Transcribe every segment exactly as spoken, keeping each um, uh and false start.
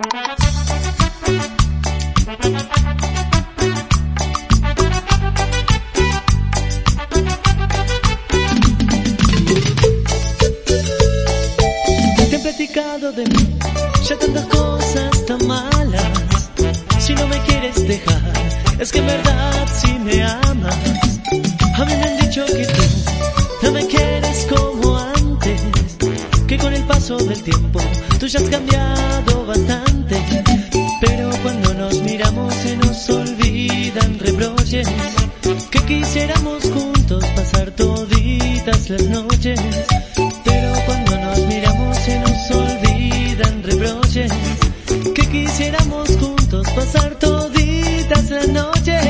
Te he platicado de mí, ya tantas cosas tan malas. Si no me quieres dejar, es que en verdad si me amas. A mí me han dicho que tú no me quieres como antes, que con el paso del tiempo tú ya has cambiado bastante. Pero cuando nos miramos se nos olvidan reproches, que quisiéramos juntos pasar toditas las noches. Pero cuando nos miramos se nos olvidan reproches, que quisiéramos juntos pasar toditas las noches.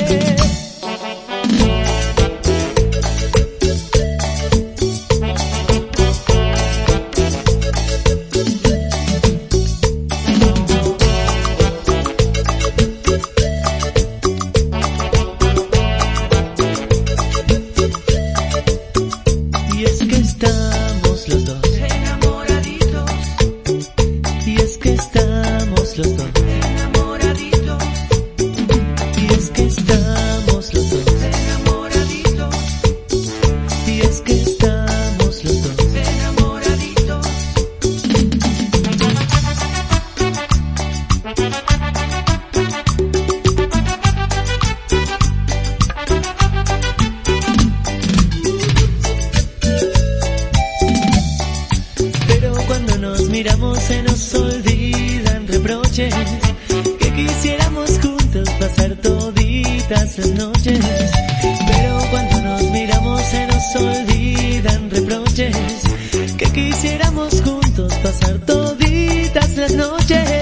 Y es que estamos los dos enamoraditos, y es que estamos los dos enamoraditos, y es que estamos los dos enamoraditos, y es que estamos los dos. enamoraditos. Pero cuando nos miramos se nos olvidan reproches, que quisiéramos juntos pasar toditas las noches. Pero cuando nos miramos se nos olvidan reproches, que quisiéramos juntos pasar toditas las noches.